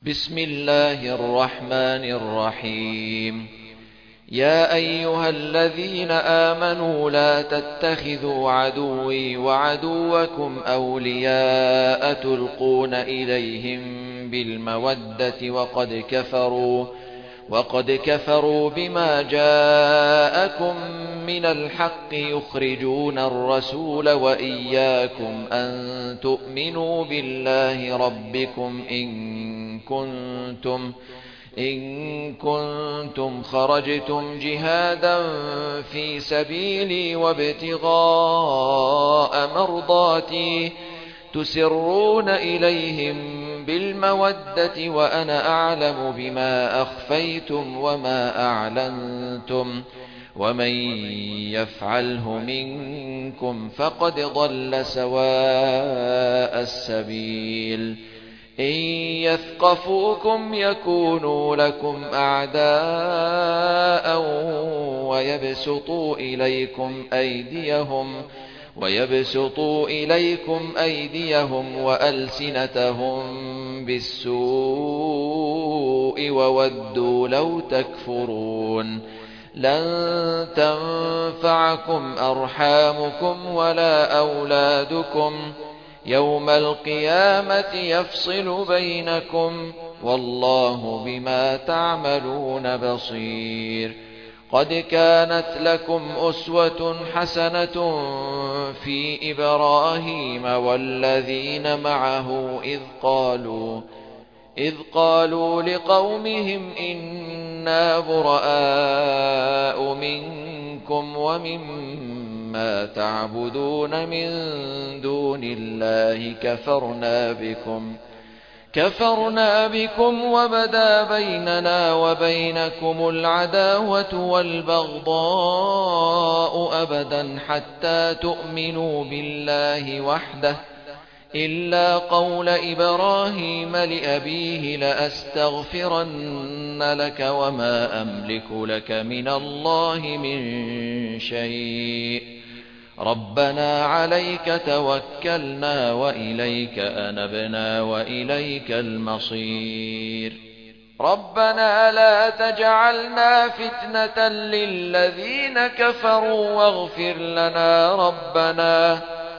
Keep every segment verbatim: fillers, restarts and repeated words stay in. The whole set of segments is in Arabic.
بسم الله الرحمن الرحيم. يا أيها الذين آمنوا لا تتخذوا عدوي وعدوكم أولياء تلقون إليهم بالمودة وقد كفروا وقد كفروا بما جاءكم من الحق يخرجون الرسول وإياكم أن تؤمنوا بالله ربكم إن كنتم إن كنتم خرجتم جهادا في سبيلي وابتغاء مرضاتي تسرون إليهم بالمودة وأنا أعلم بما أخفيتم وما أعلنتم ومن يفعله منكم فقد ضل سواء السبيل. إن يثقفوكم يكونوا لكم أعداء ويبسطوا إليكم أيديهم ويبسطوا إليكم أيديهم وألسنتهم بالسوء وودوا لو تكفرون. لن تنفعكم أرحامكم ولا أولادكم يوم القيامة يفصل بينكم والله بما تعملون بصير. قد كانت لكم أسوة حسنة في إبراهيم والذين معه إذ قالوا إذ قالوا لقومهم إنا براء منكم ومما تعبدون من دون الله كفرنا بكم كفرنا بكم وبدا بيننا وبينكم العداوة والبغضاء أبدا حتى تؤمنوا بالله وحده إلا قول إبراهيم لأبيه لأستغفرن لك وما أملك لك من الله من شيء ربنا عليك توكلنا وإليك أنبنا وإليك المصير. ربنا لا تجعلنا فتنة للذين كفروا واغفر لنا ربنا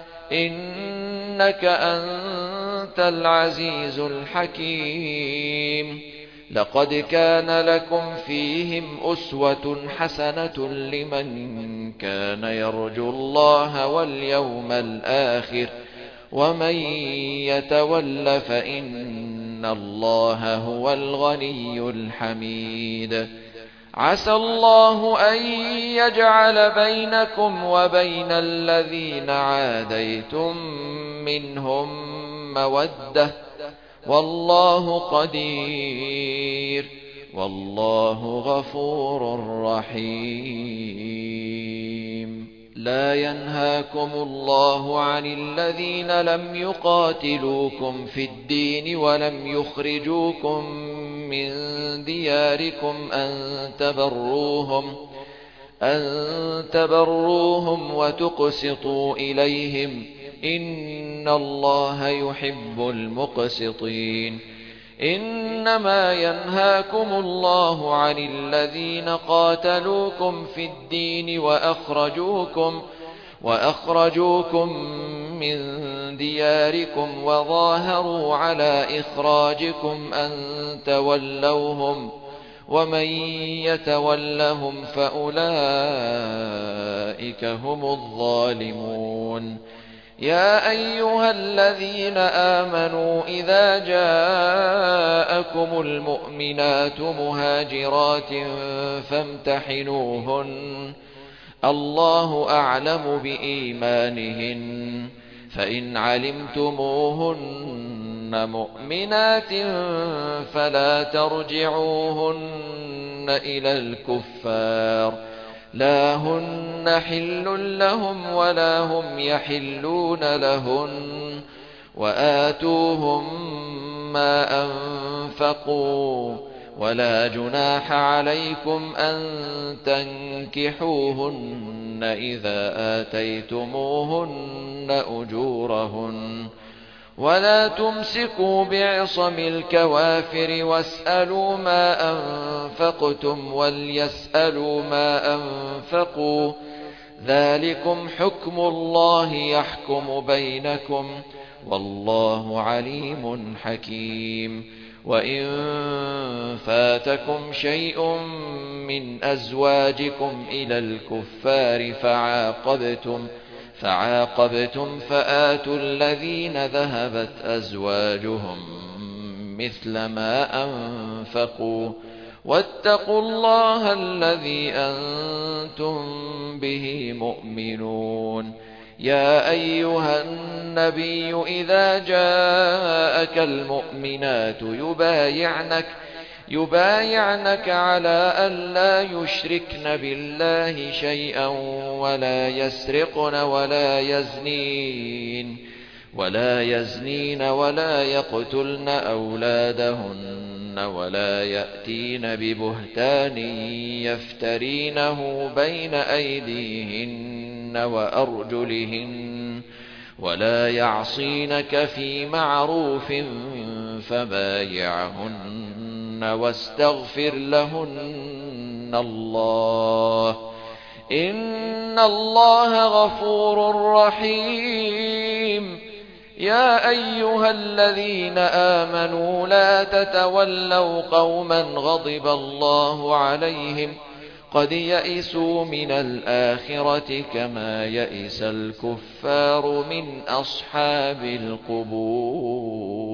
إنك أنت العزيز الحكيم. لقد كان لكم فيهم أسوة حسنة لمن كان يرجو الله واليوم الآخر ومن يتول فإن الله هو الغني الحميد. عسى الله أن يجعل بينكم وبين الذين عاديتم منهم مودة والله قدير والله غفور رحيم. لا ينهاكم الله عن الذين لم يقاتلوكم في الدين ولم يخرجوكم من دياركم أن تبروهم أن تبروهم وتقسطوا إليهم إن الله يحب المقسطين. إنما ينهاكم الله عن الذين قاتلوكم في الدين وأخرجوكم وأخرجوكم من دياركم وظاهروا على إخراجكم أن تولوهم ومن يتولهم فأولئك هم الظالمون. يا أيها الذين آمنوا إذا جاءكم المؤمنات مهاجرات فامتحنوهن الله أعلم بإيمانهن فإن علمتموهن مؤمنات فلا ترجعوهن إلى الكفار لا هن حل لهم ولا هم يحلون لهن وآتوهم ما أنفقوا ولا جناح عليكم أن تنكحوهن إذا آتيتموهن أجورهن ولا تمسكوا بعصم الكوافر واسألوا ما أنفقتم وليسألوا ما أنفقوا، ذلكم حكم الله يحكم بينكم، والله عليم حكيم. وإن فاتكم شيء من أزواجكم إلى الكفار فعاقبتم فعاقبتم فآتوا الذين ذهبت أزواجهم مثل ما أنفقوا، واتقوا الله الذي أنتم به مؤمنون. يا أيها النبي إذا جاءك المؤمنات يبايعنك يبايعنك على أن لا يشركن بالله شيئا ولا يسرقن ولا يزنين ولا يزنين ولا يقتلن أولادهن ولا يأتين ببهتان يفترينه بين أيديهن وأرجلهن ولا يعصينك في معروف فبايعهن واستغفر لهن الله، إن الله غفور رحيم. يا أيها الذين آمنوا لا تتولوا قوما غضب الله عليهم قد يئسوا من الآخرة كما يئس الكفار من أصحاب القبور.